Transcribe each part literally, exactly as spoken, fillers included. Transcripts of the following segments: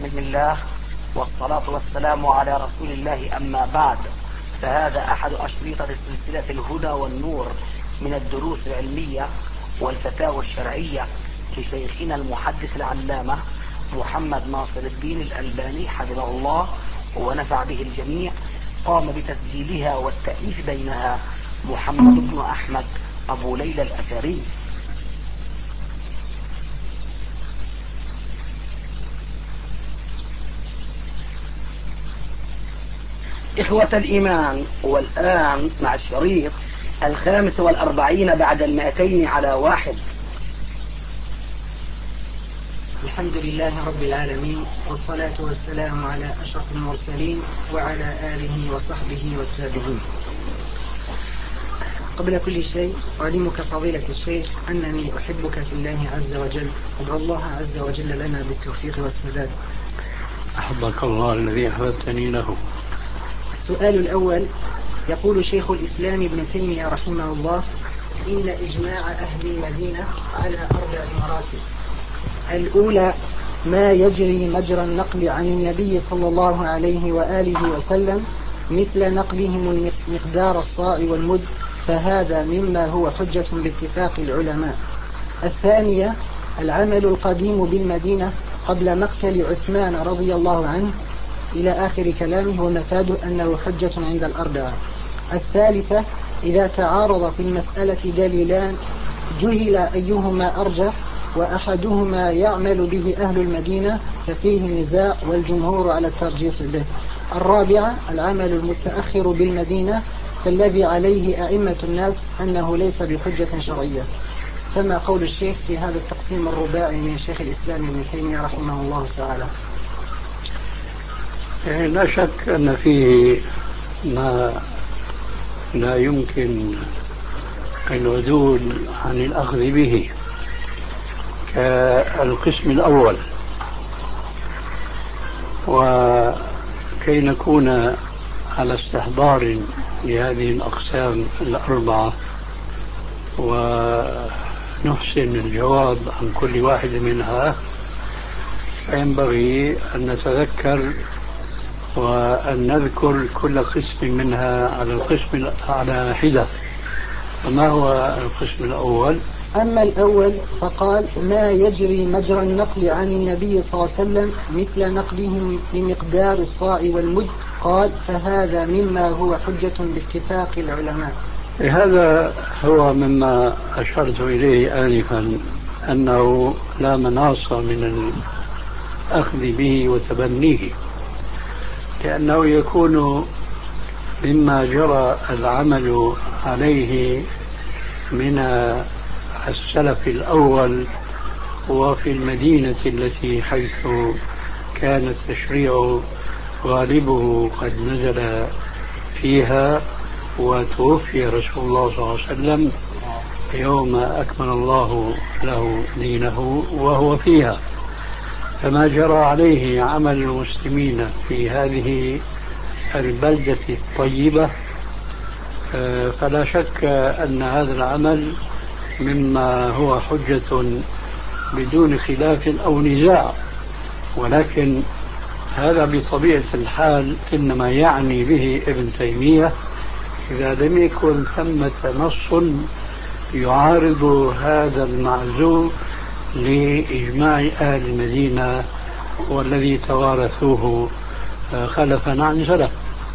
بسم الله والصلاة والسلام على رسول الله، أما بعد، فهذا أحد أشريطة السلسلة الهدى والنور من الدروس العلمية والفتاوى الشرعية لشيخنا المحدث العلامة محمد ناصر الدين الألباني حفظه الله ونفع به الجميع. قام بتسجيلها والتأليف بينها محمد بن أحمد أبو ليلى الأثري. إخوة الإيمان، والآن مع الشريط الخامس والأربعين بعد المائتين على واحد. الحمد لله رب العالمين، والصلاة والسلام على أشرف المرسلين وعلى آله وصحبه والتابعين. قبل كل شيء أعلمك فضيلة الشيخ أنني أحبك في الله عز وجل، أدعو الله عز وجل لنا بالتوفيق والسداد. أحبك الله الذي أحببتني له. السؤال الأول، يقول شيخ الإسلام ابن تيمية رحمه الله: إن إجماع أهل المدينة على أربع مراتب. الأولى ما يجري مجرى النقل عن النبي صلى الله عليه وآله وسلم مثل نقلهم مقدار الصاع والمد، فهذا مما هو حجة باتفاق العلماء. الثانية العمل القديم بالمدينة قبل مقتل عثمان رضي الله عنه إلى آخر كلامه، ومفاده أنه حجة عند الأربعة. الثالثة إذا تعارض في المسألة دليلان جهل أيهما أرجح وأحدهما يعمل به أهل المدينة ففيه نزاع والجمهور على الترجيح به. الرابعة العمل المتأخر بالمدينة فالذي عليه أئمة الناس أنه ليس بحجة شرعية. فما قول الشيخ في هذا التقسيم الرباعي من شيخ الإسلام ابن تيمية رحمه الله تعالى؟ لا شك أن فيه ما لا يمكن العدول عن الأخذ به، كالقسم الأول. وكي نكون على استحضار لهذه الأقسام الأربعة ونحسن الجواب عن كل واحد منها، فينبغي أن نتذكر وأن نذكر كل قسم منها على القسم على حدة. وما هو القسم الأول؟ أما الأول فقال ما يجري مجرى النقل عن النبي صلى الله عليه وسلم مثل نقلهم بمقدار الصاع والمد، قال فهذا مما هو حجة باتفاق العلماء. هذا هو مما أشرت إليه آنفا، أنه لا مناص من الأخذ به وتبنيه، لأنه يكون مما جرى العمل عليه من السلف الأول وفي المدينة التي حيث كان التشريع غالبه قد نزل فيها، وتوفي رسول الله صلى الله عليه وسلم يوم أكمل الله له دينه وهو فيها. فما جرى عليه عمل المسلمين في هذه البلدة الطيبة فلا شك أن هذا العمل مما هو حجة بدون خلاف أو نزاع. ولكن هذا بطبيعة الحال إنما يعني به ابن تيمية إذا لم يكن ثمة نص يعارض هذا المعزو لإجماع أهل المدينة والذي توارثوه خلفا عن سلف.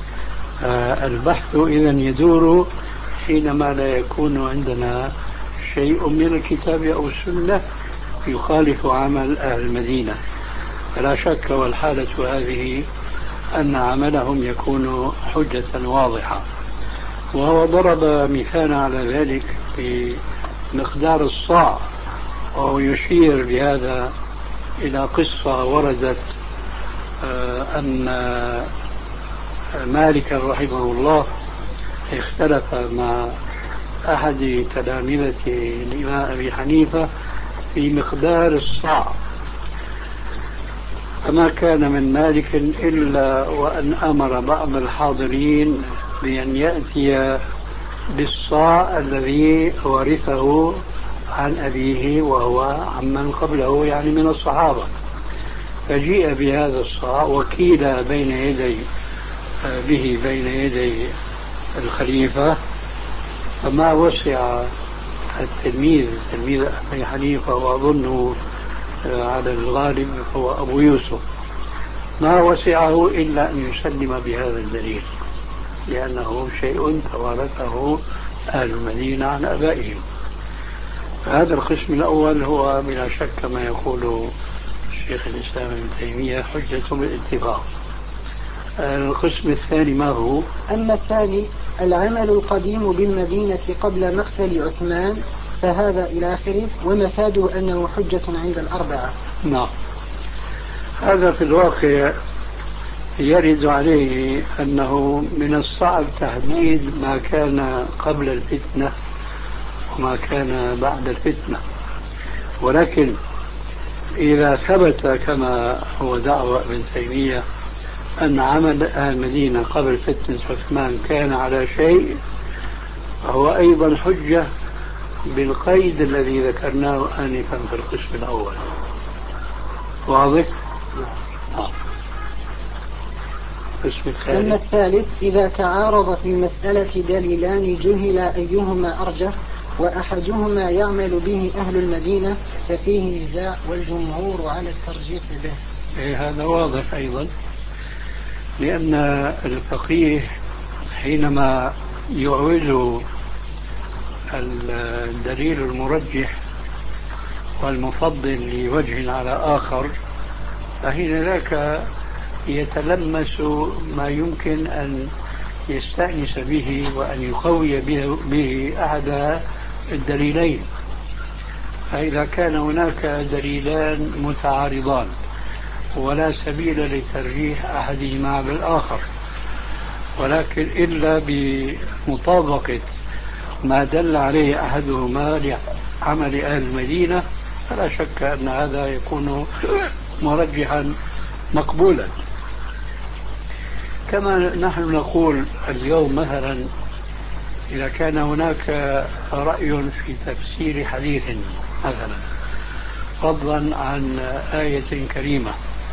البحث إذن يدور حينما لا يكون عندنا شيء من الكتاب أو السنة يخالف عمل أهل المدينة. فلا شك والحالة هذه أن عملهم يكون حجة واضحة. وهو ضرب مثال على ذلك في مقدار الصاع، وهو يشير بهذا إلى قصة وردت أن مالك رحمه الله اختلف مع أحد تلامذة الإمام أبي حنيفة في مقدار الصاع، فما كان من مالك إلا وأن أمر بعض الحاضرين بأن يأتي بالصاع الذي ورثه عن أبيه وهو عمن قبله، يعني من الصحابة. فجيء بهذا الصاع وكيل بين يدي به بين يدي الخليفة، فما وسع التلميذ تلميذ أبي حنيفة، وأظنه على الغالب هو أبو يوسف، ما وسعه إلا أن يسلم بهذا الدليل، لأنه شيء توارثه أهل المدينة عن أبائهم. هذا القسم الأول هو بلا شك كما يقول الشيخ الإسلام ابن تيمية حجة بالاتفاق. القسم الثاني ما هو؟ أما الثاني العمل القديم بالمدينة قبل مقتل عثمان فهذا إلى آخره، ومفاده أنه حجة عند الأربعة. نعم، هذا في الواقع يرد عليه أنه من الصعب تحديد ما كان قبل الفتنة وما كان بعد الفتنة، ولكن إذا ثبت كما هو دعوة ابن تيمية أن عمل أهل المدينة قبل فتنة عثمان كان على شيء، فهو أيضا حجة بالقيد الذي ذكرناه آنفا في القسم الأول. واضح؟ آه. أما الثالث إذا تعارض في المسألة دليلان جهل أيهما أرجح وأحدهما يعمل به أهل المدينة ففيه نزاع والجمهور على الترجيح به. إيه هذا واضح أيضا، لأن الفقيه حينما يعول الدليل المرجح والمفضل لوجه على آخر، فحين ذاك يتلمس ما يمكن أن يستأنس به وأن يقوي به أحد الدليلين. فإذا كان هناك دليلان متعارضان ولا سبيل لترجيح أحدهما بالآخر، ولكن إلا بمطابقة ما دل عليه أحدهما لعمل أهل المدينة، فلا شك أن هذا يكون مرجحا مقبولا. كما نحن نقول اليوم مثلا إذا كان هناك رأي في تفسير حديث مثلا فضلا عن آية كريمة،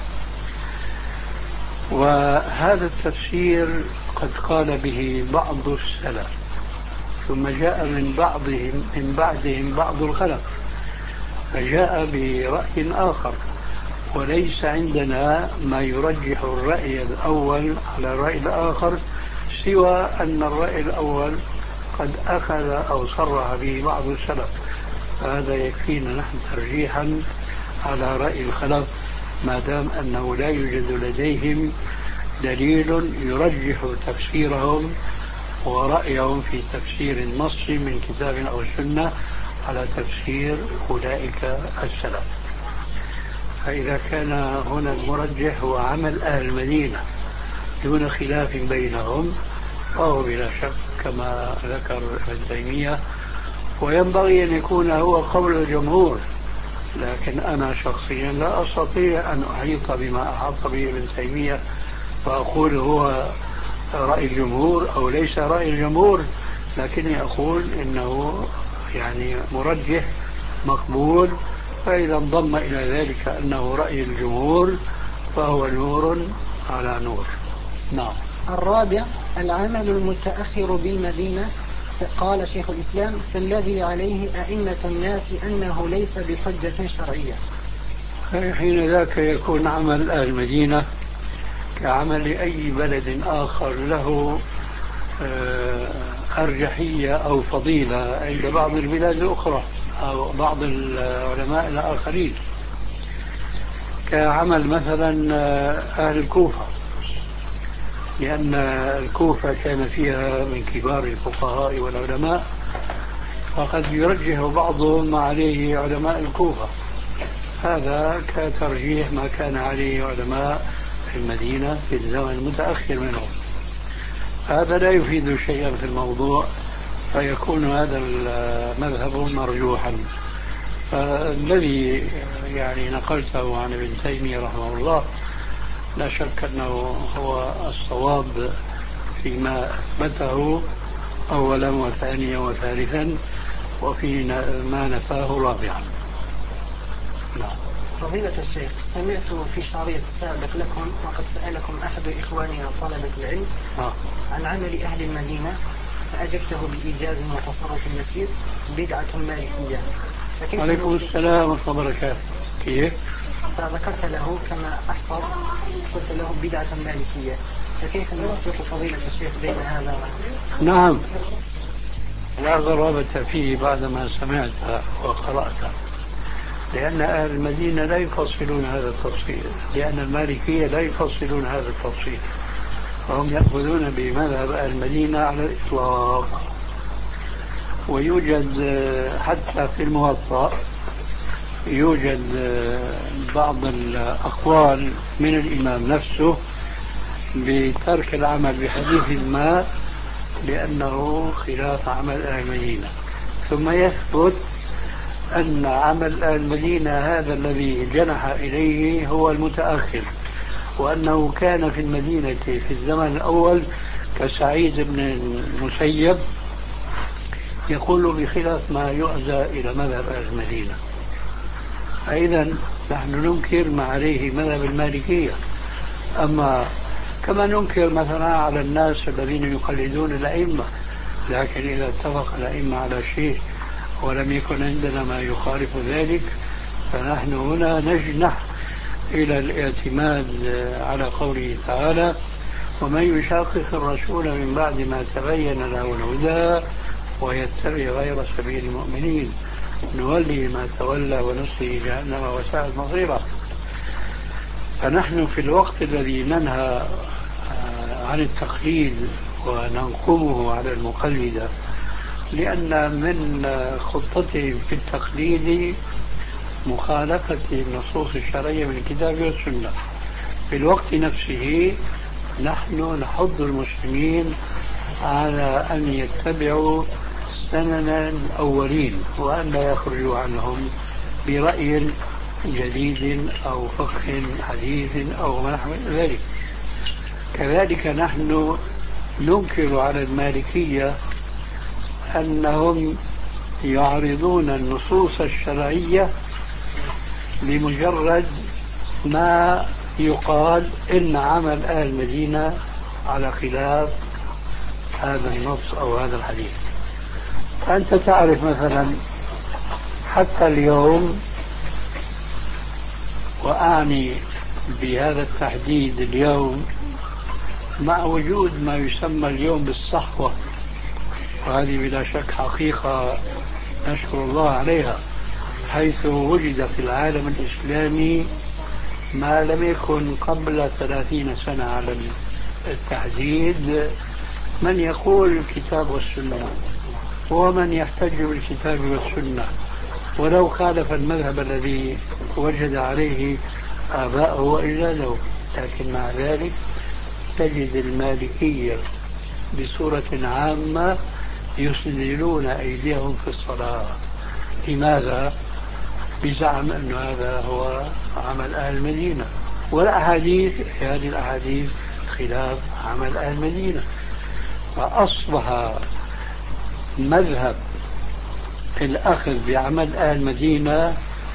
وهذا التفسير قد قال به بعض السلف ثم جاء من بعضهم من بعدهم بعض الخلف فجاء برأي آخر، وليس عندنا ما يرجح الرأي الأول على الرأي الآخر سوى أن الرأي الأول قد أخذ أو صرح به بعض السلف، فهذا يكفينا نحن ترجيحا على رأي الخلف ما دام أنه لا يوجد لديهم دليل يرجح تفسيرهم ورأيهم في تفسير النص من كتاب أو سنة على تفسير أولئك السلف. فإذا كان هنا المرجح هو عمل أهل المدينة دون خلاف بينهم فهو بلا شك كما ذكر ابن تيمية، وينبغي أن يكون هو قول الجمهور، لكن أنا شخصيا لا أستطيع أن أحيط بما أحاط به ابن تيمية فأقول هو رأي الجمهور أو ليس رأي الجمهور، لكني أقول إنه يعني مرجح مقبول، فإذا انضم إلى ذلك أنه رأي الجمهور فهو نور على نور. نعم. الرابع العمل المتأخر بالمدينة، قال شيخ الإسلام فالذي عليه أئمة الناس أنه ليس بحجة شرعية. حين ذاك يكون عمل أهل المدينة كعمل أي بلد آخر له أرجحية أو فضيلة عند بعض البلاد الأخرى أو بعض العلماء الآخرين، كعمل مثلا أهل الكوفة، لأن الكوفة كان فيها من كبار الفقهاء والعلماء، فقد يرجح بعضهم ما عليه علماء الكوفة، هذا كترجيح ما كان عليه علماء في المدينة في الزمن المتأخر منهم. هذا لا يفيد شيئا في الموضوع، فيكون هذا المذهب مرجوحا. فالذي يعني نقلته عن ابن تيمية رحمه الله لا شك أنه هو الصواب فيما أثبته أولا وثانيا وثالثا، وفي ما نفاه رابعا. نعم. فضيلة الشيخ، سمعت في شريط سابق لكم وقد سألكم أحد إخواننا طلبة العلم آه. عن عمل أهل المدينة فأجبته بإيجاز وتصرف يسير بدعة مالكية. عليكم السلام ورحمة الله وبركاته. كيف؟ فذكرت له كما أحفظ قلت له بدعة مالكية، فكيف نوفق فضيلة الشيخ بين هذا؟ نعم، لا غرابة فيه بعدما سمعت وقرأت، لأن أهل المدينة لا يفصلون هذا التفصيل، لأن المالكية لا يفصلون هذا التفصيل، وهم يأخذون بمذهب أهل المدينة على الإطلاق. ويوجد حتى في الموطأ يوجد بعض الأقوال من الإمام نفسه بترك العمل بحديث ما لأنه خلاف عمل أهل المدينة، ثم يثبت أن عمل أهل المدينة هذا الذي جنح إليه هو المتأخر، وأنه كان في المدينة في الزمن الأول كسعيد بن المسيب يقول بخلاف ما يؤذى إلى مذهب أهل المدينة. فإذا نحن ننكر ما عليه مذهب المالكية. أما كما ننكر مثلا على الناس الذين يقلدون الأئمة، لكن إذا اتفق الأئمة على شيء ولم يكن عندنا ما يخالف ذلك فنحن هنا نجنح إلى الاعتماد على قوله تعالى: ومن يشاقق الرسول من بعد ما تبين له الهدى ويتبع غير سبيل المؤمنين نولي ما تولى ونصله جهنم وساءت مصيره. فنحن في الوقت الذي ننهى عن التقليد وننقمه على المقلدة لأن من خطتهم في التقليد مخالفة النصوص الشرعية من الكتاب والسنة، في الوقت نفسه نحن نحض المسلمين على أن يتبعوا سنن الأولين وأن لا يخرجوا عنهم برأي جديد أو فقه حديث أو ما نحو ذلك. كذلك نحن ننكر على المالكية أنهم يعرضون النصوص الشرعية لمجرد ما يقال إن عمل أهل المدينة على خلاف هذا النص أو هذا الحديث. فأنت تعرف مثلا حتى اليوم، وأعني بهذا التحديد اليوم مع وجود ما يسمى اليوم بالصحوة، وهذه بلا شك حقيقة نشكر الله عليها، حيث وجد في العالم الإسلامي ما لم يكن قبل ثلاثين سنة على التحديد، من يقول الكتاب والسنة ومن يحتج بالكتاب والسنة ولو خالف المذهب الذي وجد عليه آباءه وأجداده. لكن مع ذلك تجد المالكية بصورة عامة يسدلون أيديهم في الصلاة. لماذا؟ بزعم أن هذا هو عمل أهل المدينة، والأحاديث هذه الأحاديث خلاف عمل أهل المدينة. فأصبح مذهب الأخذ بعمل أهل المدينة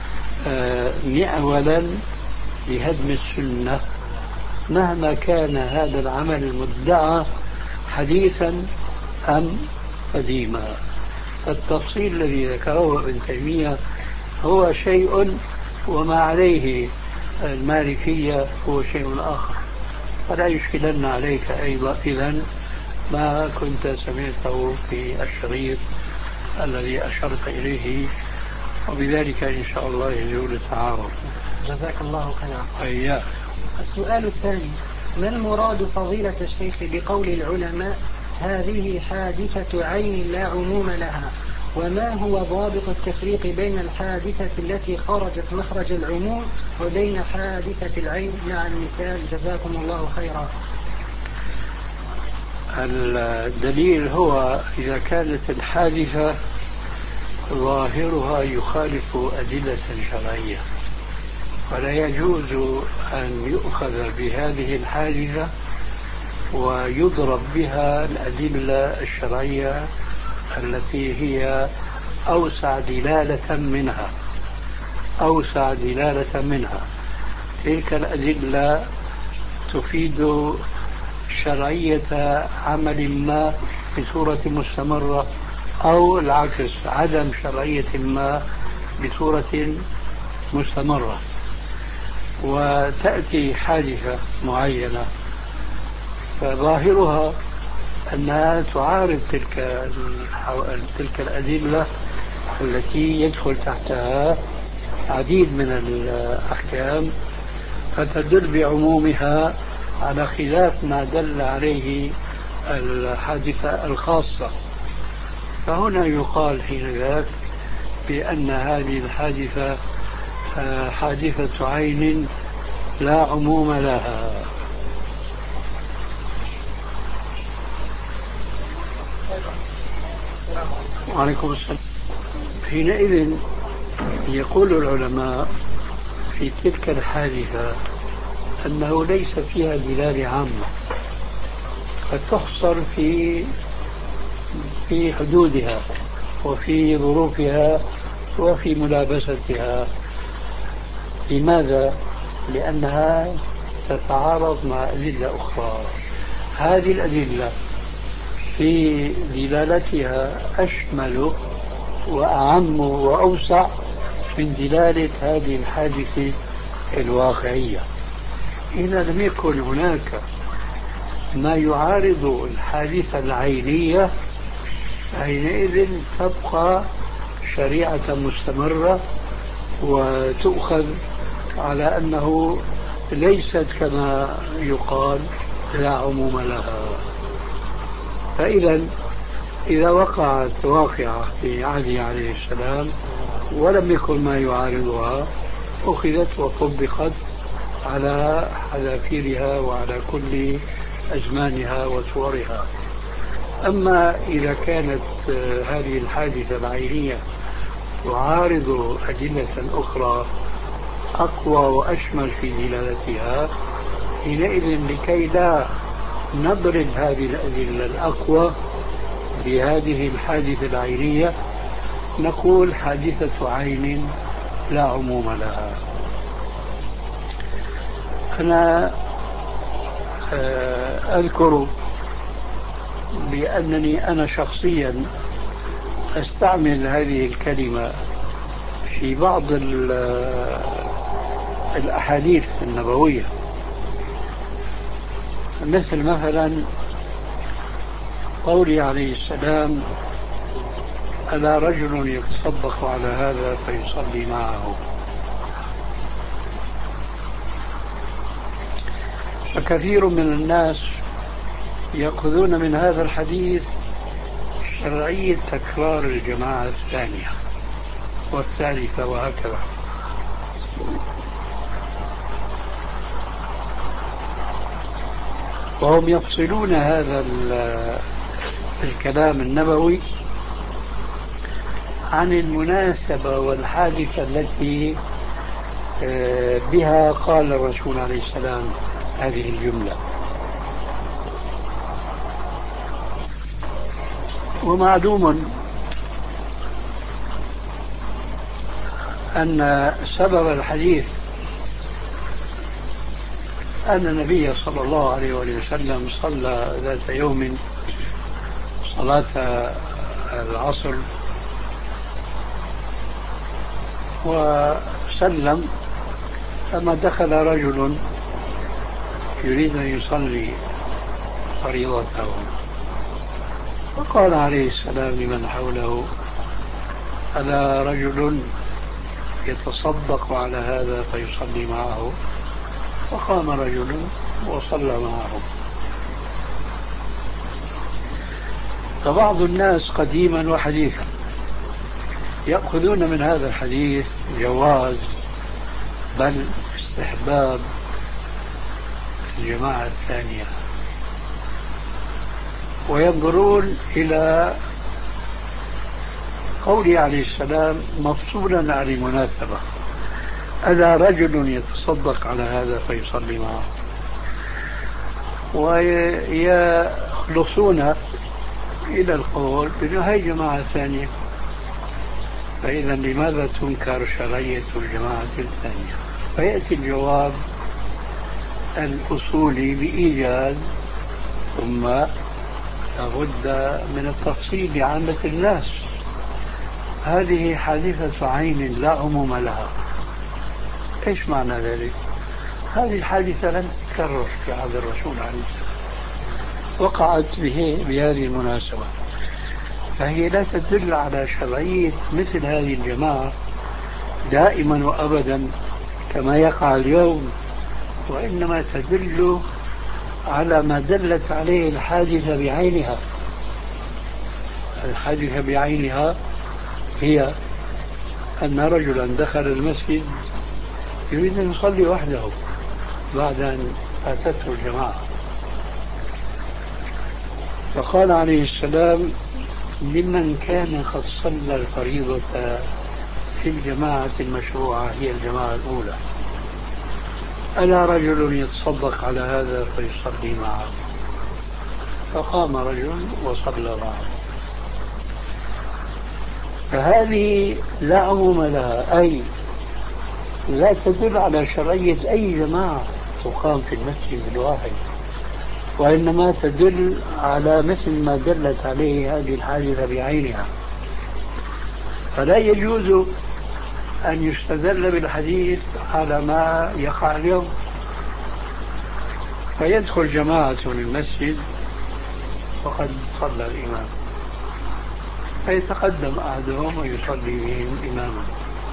مئولا لهدم السنة مهما كان هذا العمل المدعى حديثا أم قديما. التفصيل الذي ذكره ابن تيمية هو شيء، وما عليه المالكية هو شيء آخر. فلا يشكلن عليك أيضا إذن ما كنت سمعته في الشريط الذي أشرت إليه، وبذلك إن شاء الله يزول التعارض. جزاك الله خيرا. أياك. السؤال الثاني: ما المراد فضيلة الشيخ بقول العلماء هذه حادثة عين لا عموم لها؟ وما هو ضابط التفريق بين الحادثة التي خرجت مخرج العموم وبين حادثة العين مع المثال؟ جزاكم الله خيرا. الدليل هو إذا كانت الحادثة ظاهرها يخالف أدلة شرعية فلا يجوز أن يؤخذ بهذه الحادثة ويضرب بها الأدلة الشرعية التي هي أوسع دلالة منها. أوسع دلالة منها. تلك الأدلة تفيد شرعية عمل ما بصورة مستمرة، أو العكس، عدم شرعية ما بصورة مستمرة. وتأتي حادثة معينة فظاهرها أنها تعارض تلك تلك الأدلة التي يدخل تحتها عديد من الأحكام، فتدل بعمومها على خلاف ما دل عليه الحادثة الخاصة. فهنا يقال حين ذاك بأن هذه الحادثة حادثة عين لا عموم لها. وعليكم السلام. حينئذ يقول العلماء في تلك الحادثة أنه ليس فيها دلالة عامة، قد تحصر في في حدودها وفي ظروفها وفي ملابستها. لماذا؟ لأنها تتعارض مع أدلة أخرى. هذه الأدلة في دلالتها أشمل وأعم وأوسع من دلالة هذه الحادثة الواقعية. إذا لم يكن هناك ما يعارض الحادثة العينية حينئذ تبقى شريعة مستمرة وتؤخذ على أنه ليست كما يقال لا عموم لها. فإذا إذا وقعت واقعة في عهده عليه السلام ولم يكن ما يعارضها أخذت وطبقت على حذافيرها وعلى كل أزمانها وصورها. أما إذا كانت هذه الحادثة العينية تعارض أدلة أخرى أقوى وأشمل في دلالتها، حينئذ لكي لا نضرب هذه الأدلة الأقوى بهذه الحادثة العينية نقول حادثة عين لا عموم لها. أنا أذكر بأنني أنا شخصيا أستعمل هذه الكلمة في بعض الأحاديث النبوية، مثل مثلا قولي عليه السلام: ألا رجل يتصدق على هذا فيصلي معه. فكثير من الناس يأخذون من هذا الحديث شرعية تكرار الجماعة الثانية والثالثة وهكذا. وهم يفصلون هذا الكلام النبوي عن المناسبة والحادثة التي بها قال الرسول عليه السلام هذه الجملة. ومعلوم أن سبب الحديث أن النبي صلى الله عليه وسلم صلى ذات يوم صلاة العصر وسلم، فما دخل رجل يريد أن يصلي فريضته، فقال عليه السلام لمن حوله: ألا رجل يتصدق على هذا فيصلي معه؟ فقام رجل وصلى معه. فبعض الناس قديما وحديثا يأخذون من هذا الحديث جواز بل استحباب الجماعة الثانية، وينظرون إلى قوله عليه السلام مفصولا عن المناسبة: ألا رجل يتصدق على هذا فيصلي معه، ويخلصون إلى القول بأنه هي جماعة ثانية. فإذا لماذا تنكر شرعية الجماعة الثانية؟ فيأتي الجواب الأصولي بإيجاز، ثم لابد من التفصيل لعامة الناس. هذه حادثة عين لا عموم لها. إيش معنى ذلك؟ هذه الحادثة لم تتكرر في عهد الرسول عليه السلام، وقعت به بهذه المناسبة، فهي لا تدل على شرعية مثل هذه الجماعة دائما وأبدا كما يقع اليوم، وإنما تدل على ما دلت عليه الحادثة بعينها. الحادثة بعينها هي أن رجلا دخل المسجد يريد أن يصلي وحده بعد أن فاتته الجماعة، فقال عليه السلام لمن كان قد صلى الفريضة في الجماعة المشروعة هي الجماعة الأولى، ألا رجل يتصدق على هذا فيصلي معه؟ فقام رجل وصلى معه. فهذه لا عموم لها، أي لا تدل على شرعية أي جماعة تقام في المسجد الواحد، وإنما تدل على مثل ما دلت عليه هذه الحادثة بعينها. فلا يجوز أن يستدل بالحديث على ما يقع اليوم، فيدخل جماعة المسجد وقد صلى الإمام، فيتقدم أحدهم ويصلي بهم إماما،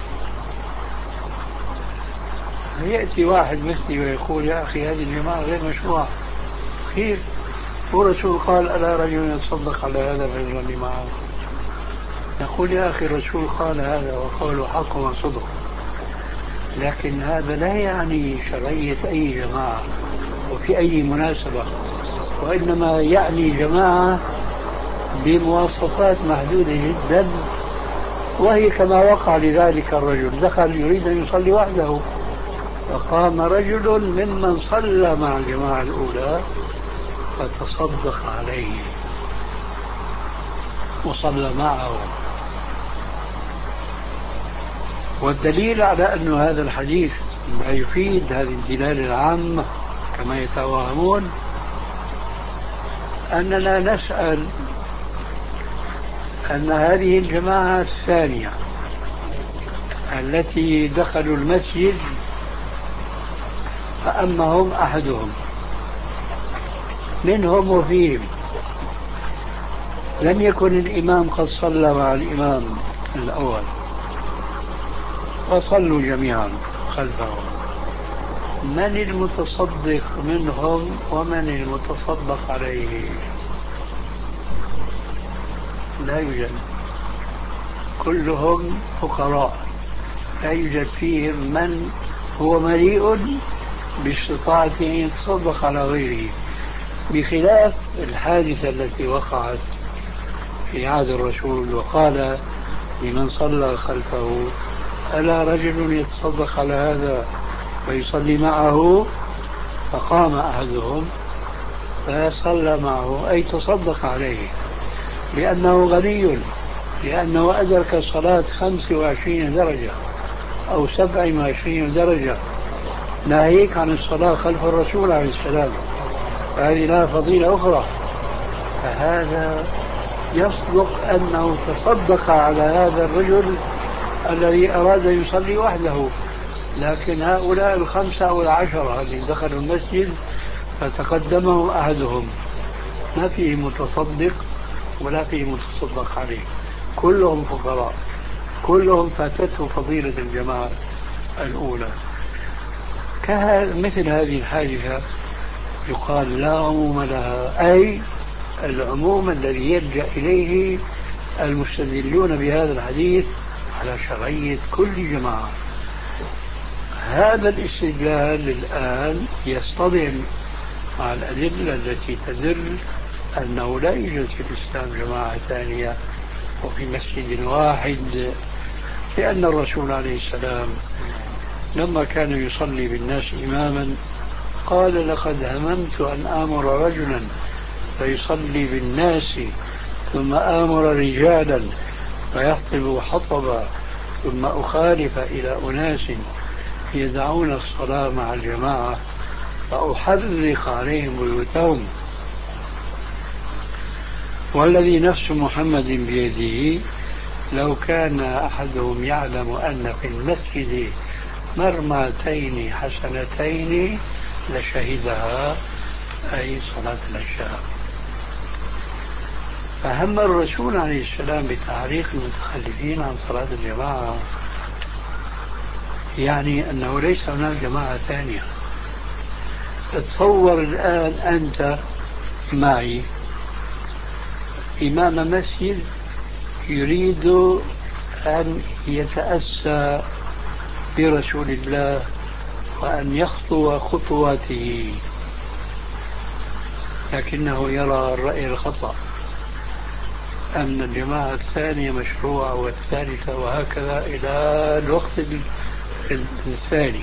فيأتي واحد مثلي ويقول يا أخي هذه الجماعة غير مشروعة، كيف؟ والرسول قال ألا رجل يتصدق على هذا فيصلي معه. نقول يا أخي الرسول قال هذا وقوله حق وصدق، لكن هذا لا يعني شرعية أي جماعة وفي أي مناسبة، وإنما يعني جماعة بمواصفات محدودة جدا، وهي كما وقع لذلك الرجل دخل يريد أن يصلي وحده، فقام رجل ممن صلى مع الجماعة الأولى فتصدق عليه وصلى معه. والدليل على أن هذا الحديث لا يفيد هذه الدلالة العامة كما يتوهمون أننا نسأل أن هذه الجماعة الثانية التي دخلوا المسجد فأمهم أحدهم منهم وفيهم، لم يكن الإمام قد صلى مع الإمام الأول وصلوا جميعا خلفه، من المتصدق منهم ومن المتصدق عليه؟ لا يوجد، كلهم فقراء، لا يوجد فيهم من هو مليء باستطاعة أن يتصدق على غيره، بخلاف الحادثة التي وقعت في عهد الرسول وقال لمن صلى خلفه ألا رجل يتصدق على هذا فيصلي معه، فقام أحدهم فصلى معه أي تصدق عليه لأنه غني، لأنه أدرك الصلاة خمس وعشرين درجة أو سبع وعشرين درجة، ناهيك عن الصلاة خلف الرسول عليه السلام، فهذه لها فضيلة أخرى. فهذا يصدق أنه تصدق على هذا الرجل الذي أراد يصلي وحده، لكن هؤلاء الخمسة أو العشرة الذين دخلوا المسجد فتقدمهم أحدهم ما فيه متصدق ولا فيه متصدق عليه، كلهم فقراء، كلهم فاتته فضيلة الجماعة الأولى. مثل هذه الحادثة يقال لا عموم لها، أي العموم الذي يلجأ إليه المستدلون بهذا الحديث على شرعية كل جماعة. هذا الاستدلال الآن يصطدم مع الأدلة التي تدل أنه لا يوجد في الإسلام جماعة ثانية وفي مسجد واحد، لأن الرسول عليه السلام لما كان يصلي بالناس إماما قال لقد هممت أن آمر رجلا فيصلي بالناس ثم آمر رجالا فيحطب حطبا ثم أخالف إلى أناس يدعون الصلاة مع الجماعة فأحرق عليهم بيوتهم، والذي نفس محمد بيده لو كان أحدهم يعلم أن في المسجد مرمتين حسنتين لشهدها، أي صلاة العشاء. فهم الرسول عليه السلام بتعليق المتخلفين عن صلاة الجماعة، يعني أنه ليس هناك جماعة ثانية. تصور الآن أنت معي إمام مسجد يريد أن يتأسى برسول الله وأن يخطو خطواته، لكنه يرى الرأي الخطأ أن الجماعة الثانية مشروعة والثالثة وهكذا إلى الوقت الثاني.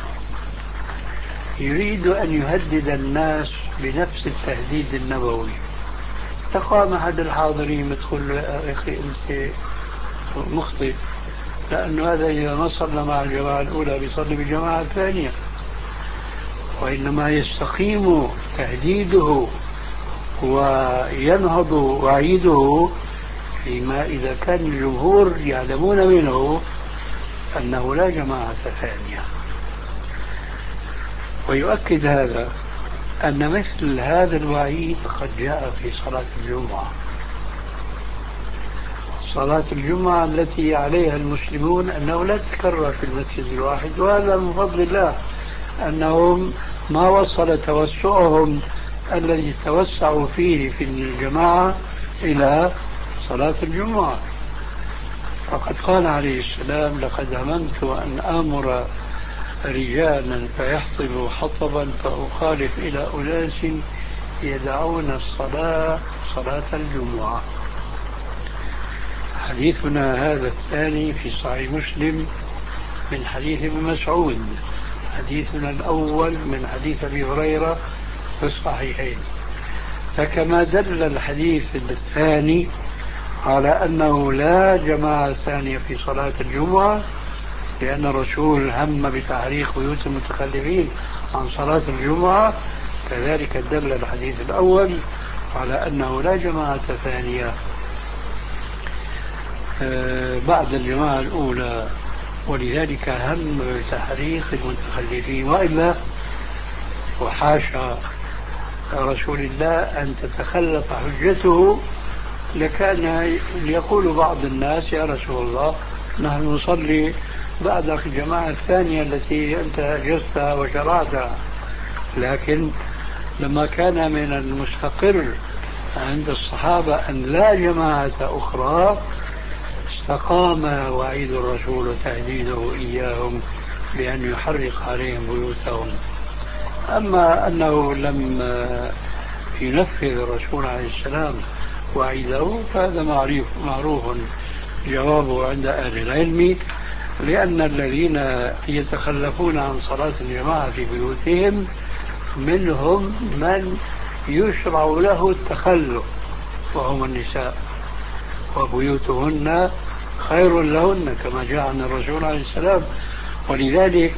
يريد أن يهدد الناس بنفس التهديد النبوي. فقام أحد الحاضرين يدخل له: يا أخي أنت مخطئ، لأنه هذا إذا ما صلى مع الجماعة الأولى بيصلي بالجماعة الثانية، وإنما يستقيم تهديده وينهض وعيده فيما إذا كان الجمهور يعلمون منه أنه لا جماعة ثانية. ويؤكد هذا أن مثل هذا الوعيد قد جاء في صلاة الجمعة، صلاة الجمعة التي عليها المسلمون أنه لا تتكرر في المسجد الواحد، وهذا من فضل الله أنهم ما وصل توسعهم الذي توسعوا فيه في الجماعة إلى صلاة الجمعة. فقد قال عليه السلام: لقد هممت أن آمر رجالا فيحطبوا حطبا فأخالف إلى أناس يدعون الصلاة صلاة الجمعة. حديثنا هذا الثاني في صحيح مسلم من حديث ابن مسعود، حديثنا الأول من حديث أبي هريرة في الصحيحين. فكما دل الحديث الثاني على أنه لا جماعة ثانية في صلاة الجمعة لأن الرسول هم بتحريق بيوت المتخلفين عن صلاة الجمعة، كذلك دل الحديث الأول على أنه لا جماعة ثانية بعد الجماعة الأولى، ولذلك هم بتحريق المتخلفين. وإلا وحاشا رسول الله أن تتخلف حجته، لكان يقول بعض الناس: يا رسول الله نحن نصلي بعدك الجماعة الثانية التي أنت أجزتها وشرعتها. لكن لما كان من المستقر عند الصحابة أن لا جماعة أخرى استقام وعيد الرسول وتهديده إياهم بأن يحرق عليهم بيوتهم. أما أنه لم ينفذ الرسول عليه السلام وعيده فهذا معروف معروف جوابه عند أهل العلم، لأن الذين يتخلفون عن صلاة الجماعة في بيوتهم منهم من يشرع له التخلف وهم النساء، وبيوتهن خير لهن كما جاء عن الرسول عليه السلام. ولذلك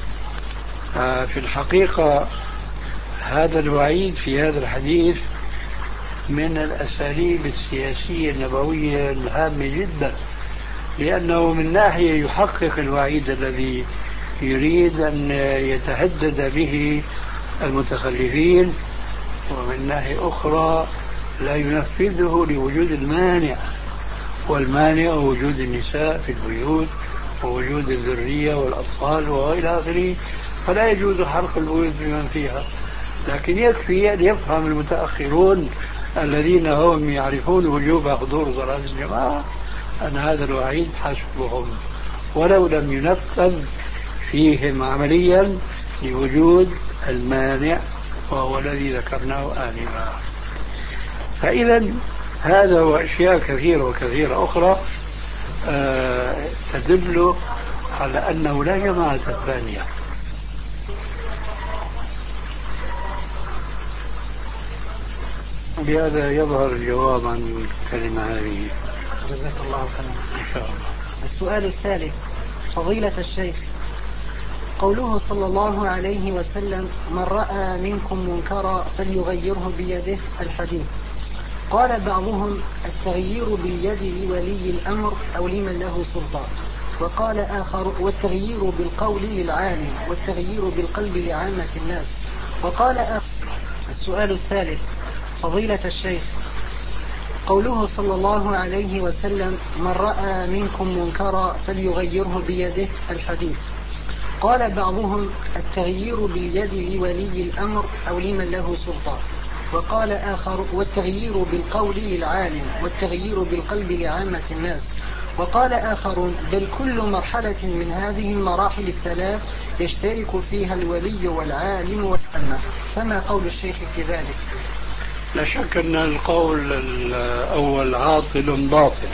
في الحقيقة هذا الوعيد في هذا الحديث من الأساليب السياسية النبوية الهامة جدا، لأنه من ناحية يحقق الوعيد الذي يريد أن يتهدد به المتخلفين، ومن ناحية أخرى لا ينفذه لوجود المانع، والمانع وجود النساء في البيوت ووجود الذرية والأطفال وإلى آخره، فلا يجوز حرق البيوت بمن فيها. لكن يكفي أن يفهم المتأخرون الذين هم يعرفون وجوب حضور صلاة الجماعة أن هذا الوعيد حسبهم، ولو لم ينفذ فيهم عمليا لوجود المانع وهو الذي ذكرناه آنفا. فإذا هذا وأشياء كثيرة وكثيرة أخرى آه تدل على أنه لا جماعة ثانية. بهذا يظهر الجواب عن الكلمة هذه. جزاك الله خيرا. إن شاء الله. السؤال الثالث: فضيلة الشيخ، قوله صلى الله عليه وسلم: من رأى منكم منكرا فليغيره بيده، الحديث، قال بعضهم: التغيير باليد لولي الأمر أو لمن له سلطان، وقال آخر: والتغيير بالقول للعالم، والتغيير بالقلب لعامة الناس، وقال آخر. السؤال الثالث: فضيلة الشيخ، قوله صلى الله عليه وسلم: من رأى منكم منكرا فليغيره بيده، الحديث، قال بعضهم: التغيير باليد لولي الأمر أو لمن له سلطان، وقال آخر: والتغيير بالقول للعالم، والتغيير بالقلب لعامة الناس، وقال آخرون: بل كل مرحلة من هذه المراحل الثلاث يشترك فيها الولي والعالم والعامة، فما قول الشيخ في ذلك؟ لا شك أن القول الأول عاطل باطل،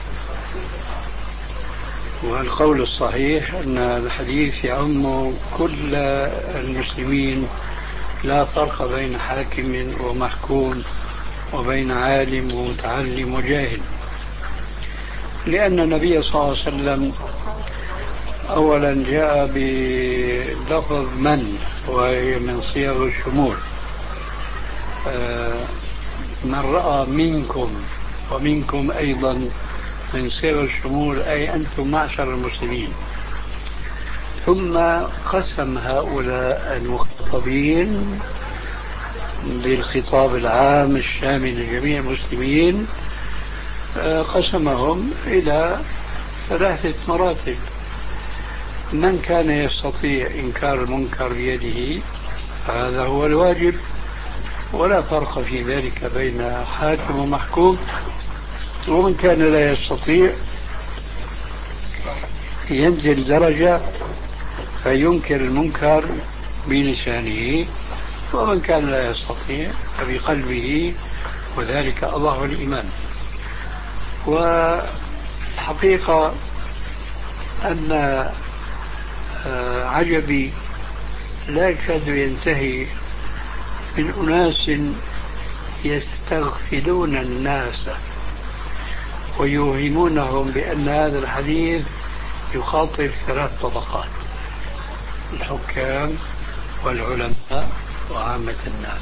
والقول الصحيح أن الحديث يعم كل المسلمين، لا فرق بين حاكم ومحكوم وبين عالم ومتعلم وجاهل، لأن النبي صلى الله عليه وسلم أولا جاء بلفظ من، وهي من صيغ الشمول، من رأى منكم، ومنكم أيضا من صيغ الشمول، أي أنتم معشر المسلمين. ثم قسم هؤلاء المخاطبين بالخطاب العام الشامل لجميع المسلمين، قسمهم إلى ثلاثة مراتب: من كان يستطيع إنكار المنكر بيده فهذا هو الواجب، ولا فرق في ذلك بين حاكم ومحكوم، ومن كان لا يستطيع ينزل درجة فينكر المنكر بلسانه، ومن كان لا يستطيع فبقلبه، وذلك أضعف الإيمان. والحقيقة أن عجبي لا يكاد ينتهي من أناس يستغفلون الناس ويوهمونهم بأن هذا الحديث يخاطب ثلاث طبقات: الحكام والعلماء وعامة الناس،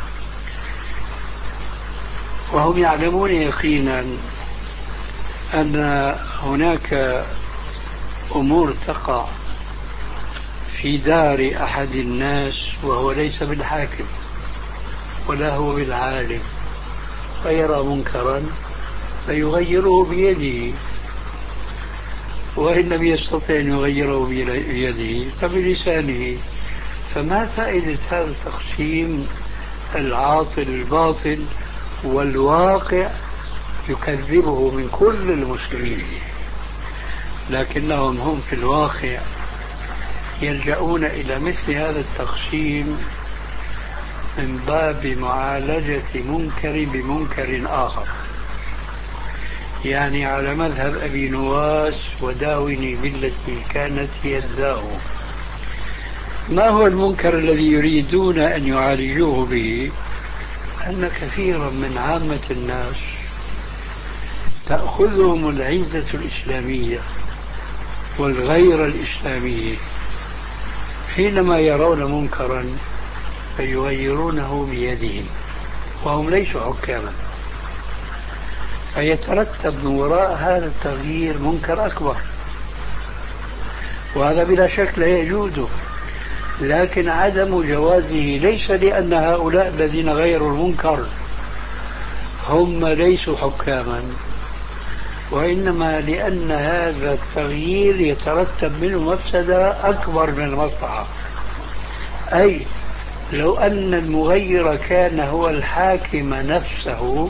وهم يعلمون يقينا أن هناك أمور تقع في دار أحد الناس وهو ليس بالحاكم ولا هو بالعالم، فيرى منكرا فيغيره بيده، وإن لم يستطع أن يغيره بيده فبلسانه. فما فائدة هذا التقسيم العاطل الباطل، والواقع يكذبه من كل المسلمين، لكنهم هم في الواقع يلجؤون إلى مثل هذا التقسيم من باب معالجة منكر بمنكر آخر، يعني على مذهب أبي نواس: وداوني بالتي كانت هي الداء. ما هو المنكر الذي يريدون أن يعالجوه به؟ أن كثيرا من عامة الناس تأخذهم العزة الإسلامية والغير الإسلامية حينما يرون منكرا فيغيرونه بيدهم، وهم ليسوا حكاما، فيترتب من وراء هذا التغيير منكر أكبر، وهذا بلا شك لا يجوز. لكن عدم جوازه ليس لأن هؤلاء الذين غيروا المنكر هم ليسوا حكاما، وإنما لأن هذا التغيير يترتب منه مفسدة أكبر من المصلحة. أي لو أن المغير كان هو الحاكم نفسه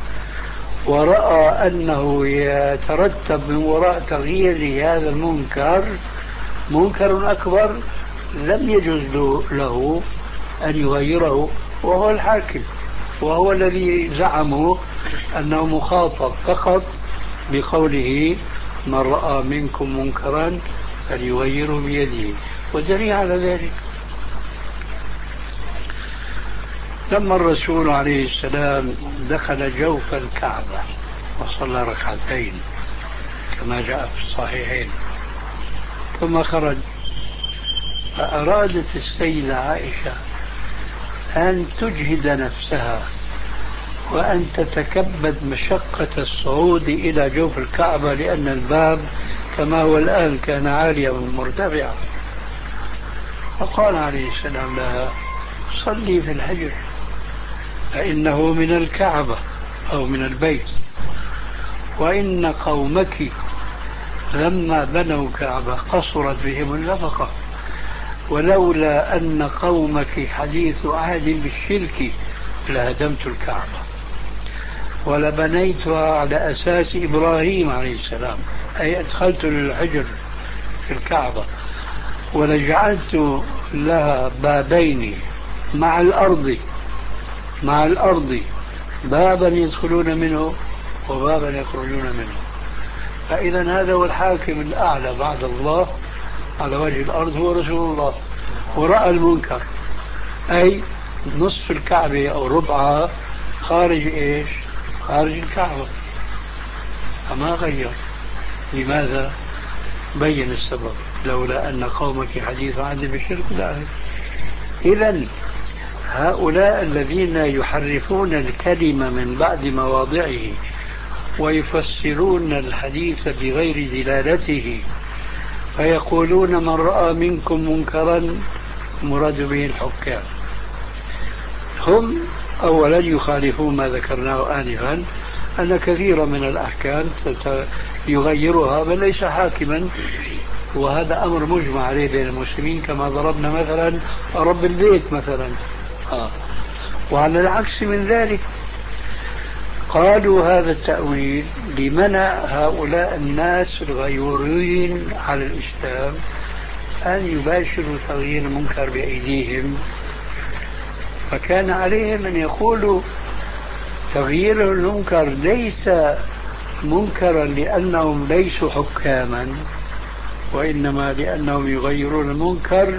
ورأى أنه يترتب من وراء تغيير هذا المنكر منكر أكبر، لم يجوز له أن يغيره، وهو الحاكم، وهو الذي زعموا أنه مخاطب فقط بقوله: من رأى منكم منكرا فليغيره بيده. ودليل على ذلك لما الرسول عليه السلام دخل جوف الكعبة وصلى ركعتين، كما جاء في الصحيحين. ثم خرج، فأرادت السيدة عائشة أن تجهد نفسها وأن تتكبد مشقة الصعود إلى جوف الكعبة، لأن الباب كما هو الآن كان عاليا مرتفعا. فقال عليه السلام لها: صلي في الحجر فإنه من الكعبة أو من البيت، وإن قومك لما بنوا كعبة قصرت بهم النفقة، ولولا أن قومك حديث عهد بالشرك لهدمت الكعبة ولبنيتها على أساس إبراهيم عليه السلام، أي أدخلت للحجر في الكعبة ولجعلت لها بابين مع الأرض مع الأرض بابا يدخلون منه وبابا يخرجون منه. فإذا هذا هو الحاكم الأعلى بعد الله على وجه الأرض، هو رسول الله. ورأى المنكر، أي نصف الكعبة أو ربعها خارج إيش؟ خارج الكعبة، فما غير. لماذا؟ بين السبب: لولا أن قومك حديث عهد بالشرك لا. إذن هؤلاء الذين يحرفون الكلمة من بعد مواضعه ويفسرون الحديث بغير دلالته، فيقولون: من رأى منكم منكرا، مراد به الحكام. هم أولا يخالفون ما ذكرناه آنفا، أن كثيرا من الأحكام يغيرها بل ليس حاكما، وهذا أمر مجمع عليه بين المسلمين، كما ضربنا مثلا رب البيت مثلا. آه. وعلى العكس من ذلك قالوا هذا التأويل لمنع هؤلاء الناس الغيورين على الإسلام أن يباشروا تغيير المنكر بأيديهم، فكان عليهم أن يقولوا تغيير المنكر ليس منكرا لأنهم ليسوا حكاما، وإنما لأنهم يغيرون المنكر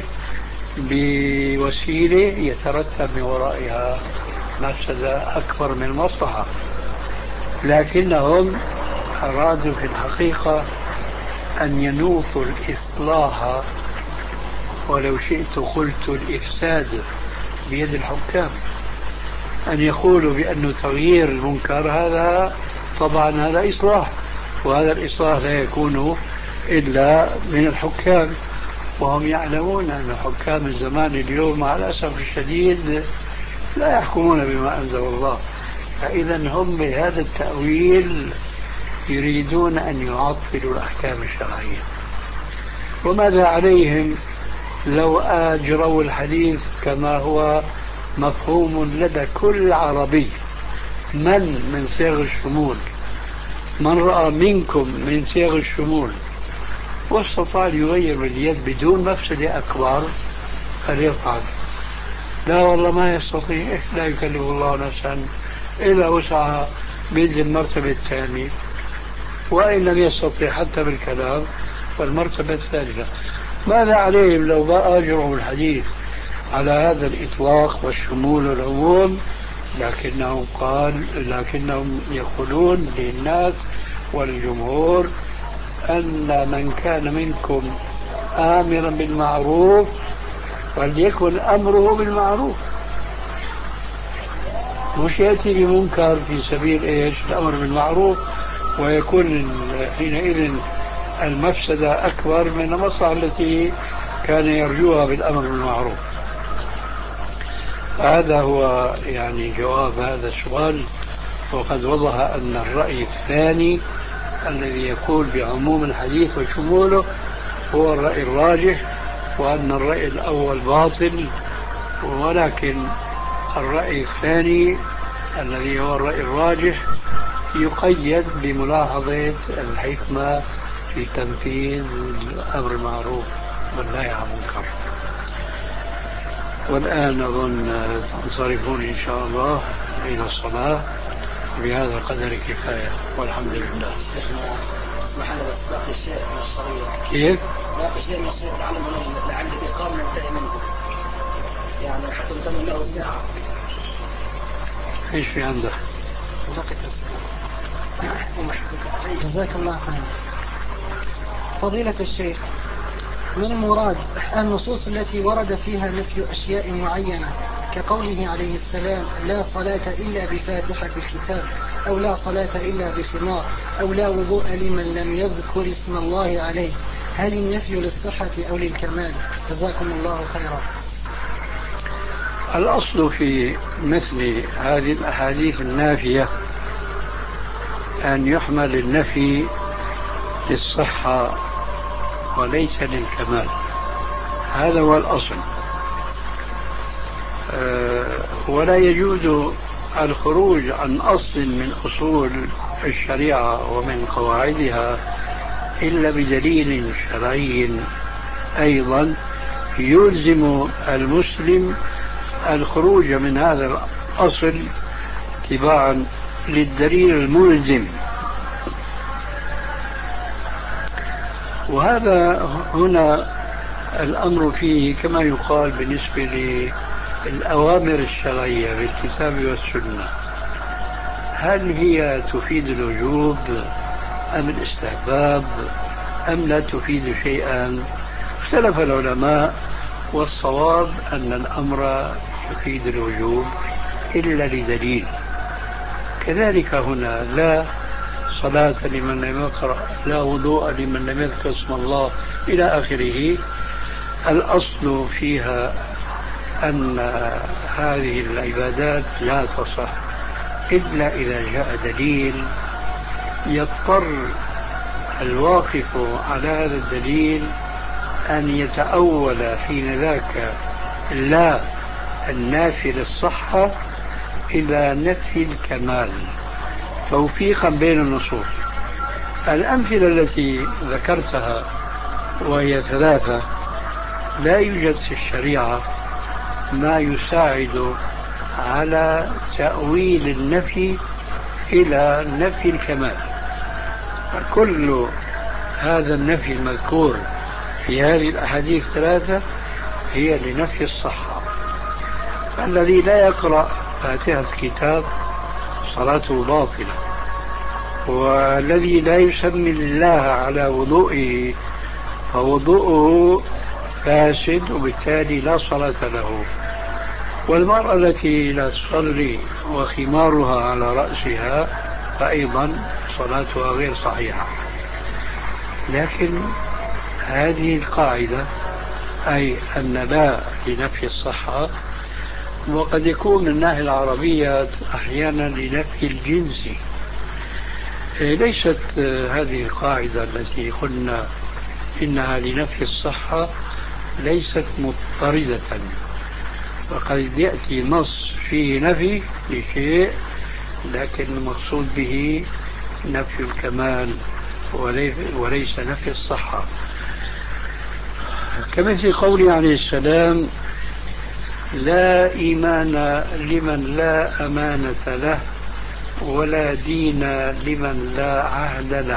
بوسيلة يترتب من ورائها مفسدة أكبر من المصلحة. لكنهم أرادوا في الحقيقة أن ينوطوا الإصلاح، ولو شئت قلت الإفساد، بيد الحكام. أن يقولوا بأن تغيير المنكر هذا طبعا هذا إصلاح، وهذا الإصلاح لا يكون إلا من الحكام، وهم يعلمون أن حكام الزمان اليوم مع الأسف الشديد لا يحكمون بما أنزل الله. فإذا هم بهذا التأويل يريدون أن يعطلوا الأحكام الشرعية. وماذا عليهم لو أجروا الحديث كما هو مفهوم لدى كل عربي: من من صيغ الشمول، من رأى منكم من صيغ الشمول، واستطاع يغير باليد بدون مفسدة أكبر فليفعل. لا والله ما يستطيع، لا يكلف الله نفسا إلا وسعها، بينزل المرتبة الثانية، وإن لم يستطيع حتى بالكلام فالمرتبة الثالثة. ماذا عليهم لو بقى أجروا الحديث على هذا الإطلاق والشمول والعموم؟ لكنهم قال لكنهم يقولون للناس والجمهور أن من كان منكم آمرا بالمعروف فليكن أمره بالمعروف، مش يأتي بمنكر في سبيل إيش؟ الأمر بالمعروف، ويكون حينئذ المفسدة أكبر من المصلحة التي كان يرجوها بالأمر بالمعروف. هذا هو يعني جواب هذا السؤال. وقد وضح أن الرأي الثاني الذي يقول بعموم الحديث وشموله هو الرأي الراجح، وأن الرأي الأول باطل، ولكن الرأي الثاني الذي هو الرأي الراجح يقيد بملاحظة الحكمة في تنفيذ الأمر المعروف والنهي عن المنكر. والآن أظن تنصرفون إن شاء الله إلى الصلاة، بهذا القدر كفاية والحمد لله. محل باقي الشيء من الشريعة. كيف؟ باقي شيء من الشريعة تعلم لعل الإقام ننتهي منه، يعني حتى نكمل له ساعة. إيش في عندك؟ جزاك الله خيرا. فضيلة الشيخ، من المراد النصوص التي ورد فيها نفي أشياء معينة كقوله عليه السلام لا صلاة إلا بفاتحة الكتاب، أو لا صلاة إلا بخمار، أو لا وضوء لمن لم يذكر اسم الله عليه، هل النفي للصحة أو للكمال؟ جزاكم الله خيرا. الأصل في مثل هذه الأحاديث النافية أن يحمل النفي للصحة وليس للكمال، هذا هو الأصل. أه ولا يجوز الخروج عن أصل من أصول الشريعة ومن قواعدها إلا بدليل شرعي أيضا يلزم المسلم الخروج من هذا الأصل تباعا للدليل الملزم. وهذا هنا الأمر فيه كما يقال بالنسبة للأوامر الشرعية بالكتاب والسنة، هل هي تفيد الوجوب أم الاستحباب أم لا تفيد شيئا؟ اختلف العلماء، والصواب أن الأمر يفيد الوجوب إلا لدليل. كذلك هنا لا صلاة لمن لم يقرأ، لا وضوء لمن لم يذكر اسم الله إلى آخره. الأصل فيها أن هذه العبادات لا تصح إلا إذا جاء دليل يضطر الواقف على هذا الدليل أن يتأول حين ذاك لا النافي للصحة إلى نفي الكمال توفيقا بين النصوص. الأمثلة التي ذكرتها وهي ثلاثة لا يوجد في الشريعة ما يساعد على تأويل النفي إلى نفي الكمال. كل هذا النفي المذكور في هذه الأحاديث الثلاثة هي لنفي الصحة. الذي لا يقرأ فاتحة كتاب صلاته باطلة، والذي لا يسمي الله على وضوئه فوضوءه فاسد وبالتالي لا صلاة له. والمرأة التي لا تصلي وخمارها على رأسها فأيضا صلاتها غير صحيحة. لكن هذه القاعدة أي أن لا لنفي الصحة، وقد يكون من الناحية العربية أحيانا لنفي الجنس. ليست هذه القاعدة التي قلنا إنها لنفي الصحة ليست مضطردة، وقد يأتي نص فيه نفي لشيء لكن المقصود به نفي الكمال وليس نفي الصحة. كمثل قوله عليه السلام لا إيمان لمن لا أمانة له ولا دين لمن لا عهد له.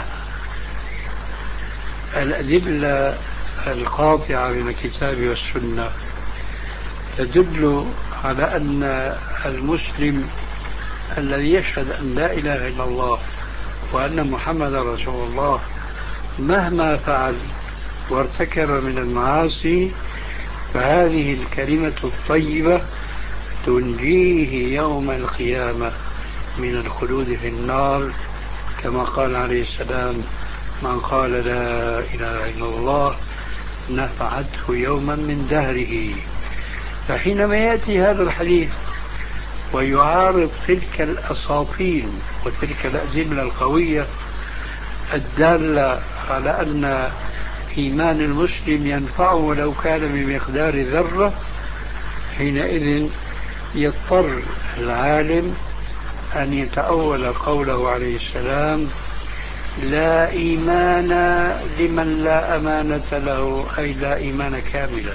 الأدلة القاطعة من الكتاب والسنة تدل على أن المسلم الذي يشهد أن لا إله إلا الله وأن محمد رسول الله مهما فعل وارتكب من المعاصي فهذه الكلمة الطيبة تنجيه يوم القيامة من الخلود في النار، كما قال عليه السلام من قال لا إله إلا الله نفعته يوما من دهره. فحينما يأتي هذا الحديث ويعارض تلك الأساطين وتلك الأدلة القوية الدالة على أن إيمان المسلم ينفعه ولو كان بمقدار ذرة، حينئذ يضطر العالم أن يتأول قوله عليه السلام لا إيمان لمن لا أمانة له، أي لا إيمان كاملا،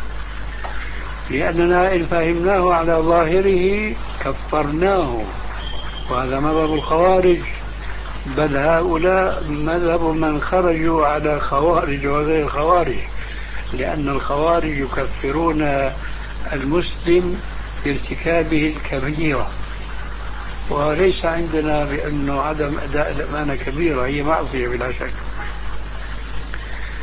لأننا إن فهمناه على ظاهره كفرناه، وهذا مذهب الخوارج، بل هؤلاء مذهب من خرجوا على خوارج وغير خوارج، لأن الخوارج يكفرون المسلم بارتكابه الكبيرة، وليس عندنا بأنه عدم أداء الأمانة كبيرة، هي معصية بلا شك.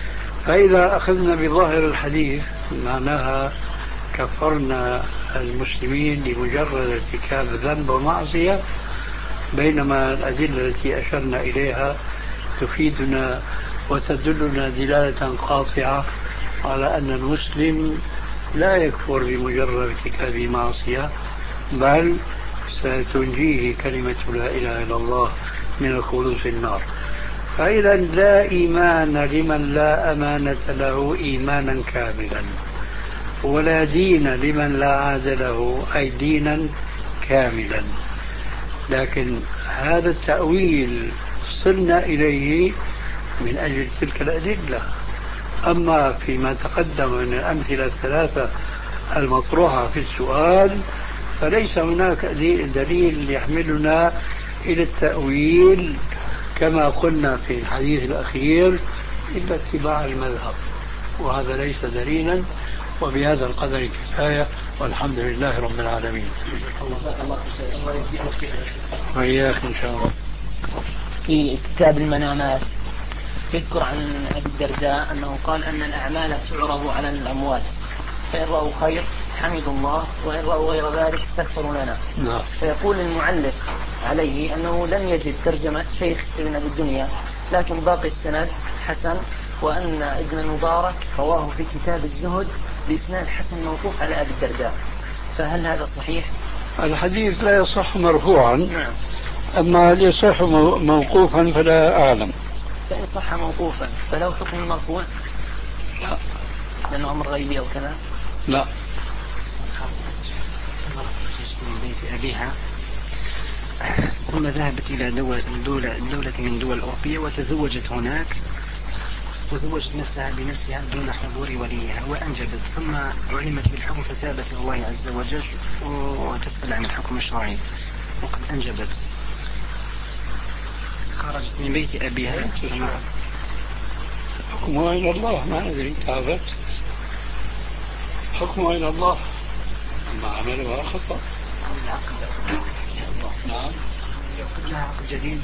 فإذا أخذنا بظاهر الحديث معناها كفرنا المسلمين لمجرد ارتكاب ذنب ومعصية، بينما الأدلة التي أشرنا إليها تفيدنا وتدلنا دلالة قاطعة على أن المسلم لا يكفر بمجرد ارتكاب معصية، بل ستنجيه كلمة لا إله إلا الله من الخلود في النار. فإذا لا إيمان لمن لا أمانة له إيمانا كاملا، ولا دين لمن لا عهد له أي دينا كاملا. لكن هذا التأويل صلنا إليه من أجل تلك الأدلة. أما فيما تقدم من الأمثلة الثلاثة المطروحة في السؤال فليس هناك دليل يحملنا إلى التأويل كما قلنا في الحديث الأخير إلا اتباع المذهب، وهذا ليس دليلا. وبهذا القدر كفاية، والحمد لله رب العالمين. وإياك إن شاء الله. في كتاب المنامات يذكر عن أبي الدرداء أنه قال أن الأعمال تعرض على الأموات، فإن رأوا خير حمدوا الله، وإن رأوا غير ذلك استغفروا لنا. نعم. فيقول المعلق عليه أنه لم يجد ترجمة شيخ ابن أبي الدنيا، لكن باقي السند حسن، وأن ابن المبارك رواه في كتاب الزهد بإسناد حسن موقوف على أبي الدرداء، فهل هذا صحيح؟ الحديث لا يصح مرفوعا. نعم. أما هل يصح موقوفا فلا أعلم. فإن صح موقوفا فله حكم مرفوع؟ لا، لأنه أمر غيبي أو كذا. لا. من بيت أبيها ثم ذهبت إلى دولة, دولة, دولة من دول أوروبية وتزوجت هناك، وزوجت نفسها بنفسها دون حضور وليها وأنجبت، ثم علمت بالحكم فتابت إلى الله عز وجل وتسأل عن الحكم الشرعي وقد أنجبت. خرجت من بيت أبيها. حكمها إلى الله، ما ندري، تابت حكمها إلى الله، ما عملها خطأ. نعم. يعقد لها عقد جديد.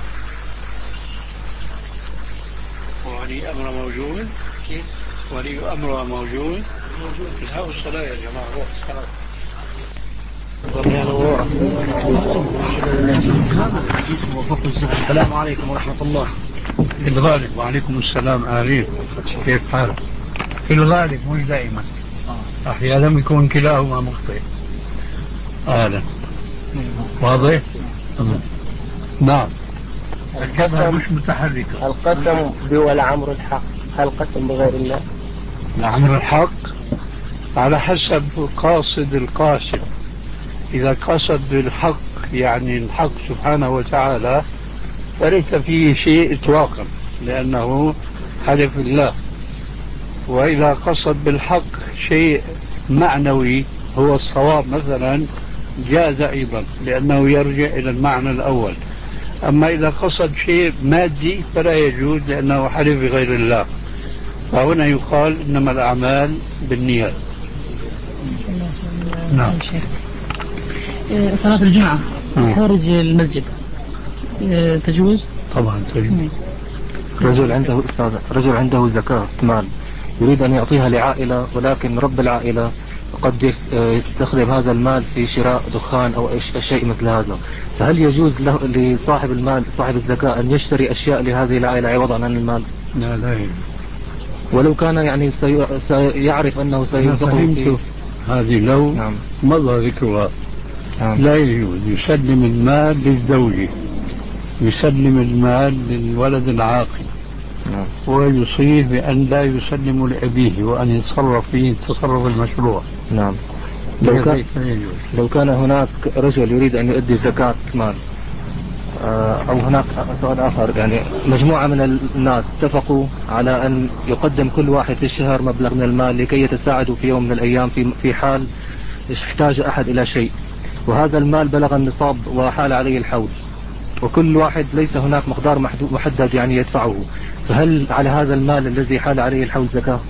ولي أمر موجود. كيف؟ ولي أمر موجود. موجود. الهاء الصلاة يا جماعة، روح الصلاة. السلام عليكم ورحمة الله. في الغالب. وعليكم السلام. أهلين، كيف حالك؟ في الغالب مش دائما، أحيانا يكون كلاهما مخطئ. أهلا. واضح؟ نعم. القسم مش متحركة. القسم بولعمر الحق، هل قسم بغير الله؟ لعمر الحق على حسب قاصد القاسم. إذا قصد بالحق يعني الحق سبحانه وتعالى فليس فيه شيء إطلاقا، لأنه حلف الله. وإذا قصد بالحق شيء معنوي هو الصواب مثلا جاز أيضا، لأنه يرجع إلى المعنى الأول. أما إذا قصد شيء مادي فلا يجوز، لأنه حلف بغير الله. فهنا يقال إنما الأعمال بالنيات. نعم. صلاة الجمعة خارج المسجد تجوز؟ طبعا تجوز. رجل عنده أستاذ رجل عنده زكاة مال يريد أن يعطيها لعائلة، ولكن رب العائلة قد يستخدم هذا المال في شراء دخان أو شيء مثل هذا، فهل يجوز له لصاحب المال صاحب الزكاة أن يشتري أشياء لهذه العائلة عوضا عن المال؟ لا لا يجوز. ولو كان يعني سي... سيعرف أنه سينفقه في هذه لو نعم. مضى ذكرها. نعم. لا يجوز. يسلم المال للزوج، يسلم المال للولد العاقل. نعم. ويصيه بأن لا يسلم لأبيه وأن يتصرف فيه التصرف المشروع. نعم. لو كان, لو كان هناك رجل يريد أن يؤدي زكاة مال، أو هناك سؤال آخر، يعني مجموعة من الناس اتفقوا على أن يقدم كل واحد في الشهر مبلغ من المال لكي يتساعدوا في يوم من الأيام في في حال احتاج أحد إلى شيء، وهذا المال بلغ النصاب وحال عليه الحول، وكل واحد ليس هناك مقدار محدد يعني يدفعه، فهل على هذا المال الذي حال عليه الحول زكاة؟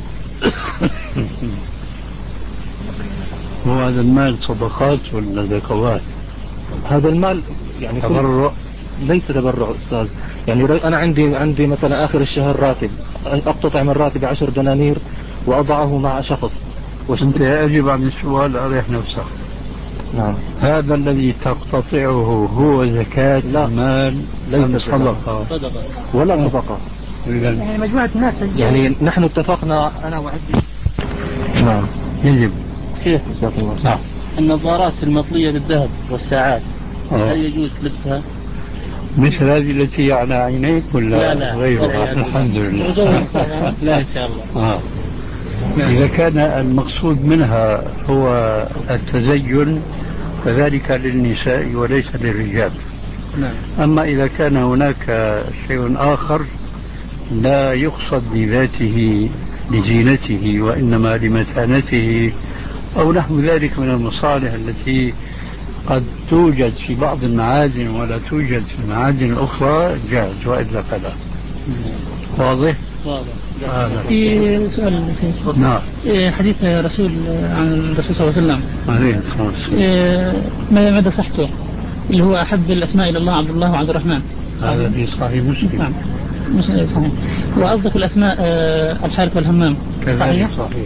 وهذا المال صدقات ولا زكوات؟ هذا المال يعني تبرع؟ ليس تبرع أستاذ، يعني أنا عندي عندي مثلا آخر الشهر راتب، أقتطع من راتب عشر دنانير وأضعه مع شخص. وش أنت أجب عن السؤال أريح نفسك. نعم. هذا الذي تقتطعه هو زكاة لا. المال ليس صدقة ولا صدقة، يعني مجموعة الناس يعني نحن اتفقنا أنا وعندي. نعم يجب. كيف؟ نعم. النظارات المطلية بالذهب والساعات أوه. هل يجوز لبسها؟ مثل هذه التي على عينيك ولا لا لا غيرها؟ الحمد لله. لا إن شاء الله. آه. إذا كان المقصود منها هو التزين فذلك للنساء وليس للرجال. نعم. أما إذا كان هناك شيء آخر لا يقصد بذاته لزينته وإنما لمتانته أو نحو ذلك من المصالح التي قد توجد في بعض المعادن ولا توجد في المعادن الأخرى جاز، وإلا فلا. واضح؟ واضح. آه في سؤال نعم. حديث رسول عن الرسول صلى الله عليه وسلم عليه الصلاة والسلام ما مدى صحته اللي هو أحب الأسماء إلى الله عبد الله وعبد الرحمن؟ هذا في صحيح مسلم. نعم مسلم صحيح. وأصدق الأسماء الحارث والهمام صحيح؟ صحيح.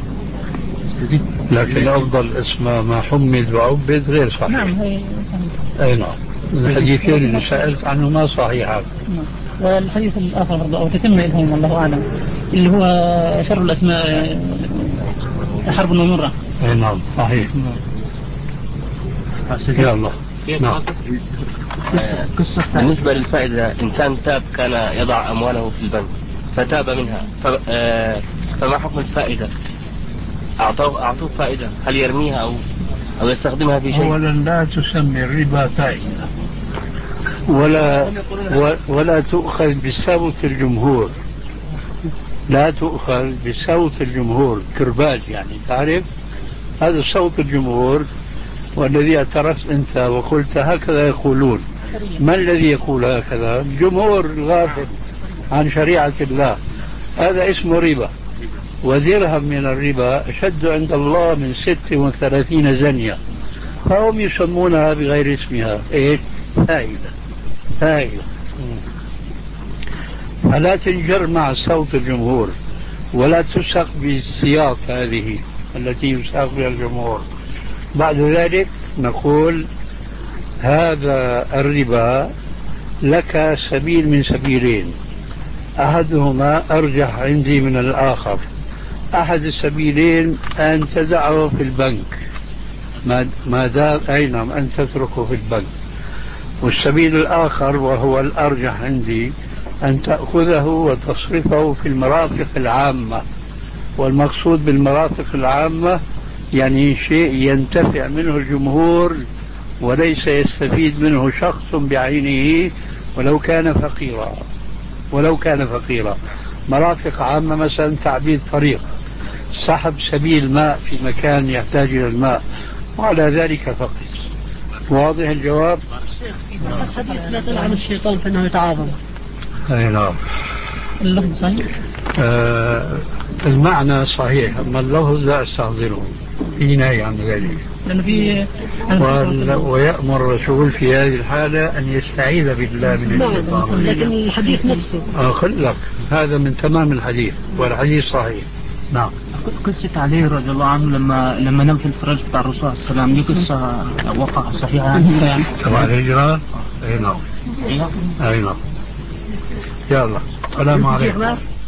لكن أفضل اسم ما حمد وعبد غير صحيح. نعم هي صحيح. أي نعم. الحديثين اللي سألت عنه ما صحيح. نعم. والحديث الآخر برضه أو تتم إلهم الله أعلم اللي هو شر الأسماء حرب ومرة. أي نعم صحيح. يا الله. نعم. قصة بالنسبة للفائدة، إنسان تاب كان يضع أمواله في البنك فتاب منها فما حكم الفائدة؟ أعطوه أعطوه فائدة، هل يرميها أو أو يستخدمها في شيء؟ أولا لا تسمي الربا فائدة ولا ولا تؤخذ بصوت الجمهور، لا تؤخذ بصوت الجمهور كرباج يعني تعرف هذا صوت الجمهور، والذي اعترفت أنت وقلت هكذا يقولون. ما الذي يقول هكذا؟ الجمهور الغافل عن شريعة الله، هذا اسمه ربا. ودرهم من الربا أشد عند الله من ست وثلاثين زنية، فهم يسمونها بغير اسمها إيش؟ فائدة. فائدة. فلا تنجر مع صوت الجمهور ولا تسق بالسياق هذه التي يساق بها الجمهور. بعد ذلك نقول هذا الربا لك سبيل من سبيلين، أحدهما أرجح عندي من الآخر. أحد السبيلين أن تدعه في البنك ما دام أي نعم أن تتركه في البنك، والسبيل الآخر وهو الأرجح عندي أن تأخذه وتصرفه في المرافق العامة. والمقصود بالمرافق العامة يعني شيء ينتفع منه الجمهور وليس يستفيد منه شخص بعينه ولو كان فقيرا. ولو كان فقيرا مرافق عامة مثلا تعبيد طريق، سحب سبيل ماء في مكان يحتاج إلى الماء، وعلى ذلك فقط. واضح الجواب؟ الحديث لا تلعن الشيطان فإنه يتعاظم. أي نعم. اللفظ صحيح؟ آه المعنى صحيح، أما اللفظ لا أستحضره، في نهي عن ذلك. لأنه في ويأمر الرسول في هذه الحالة أن يستعيذ بالله من الشيطان. لكن الحديث نفسه أقول لك هذا من تمام الحديث، والحديث صحيح. نعم. قصة علي رضي الله عنه لما لما نام في الفراش بتاع الرسول صلى الله عليه وسلم، دي قصة وقع صحيحة يعني؟ تبع الهجرة؟ أي نعم. أي نعم. يلا السلام عليكم.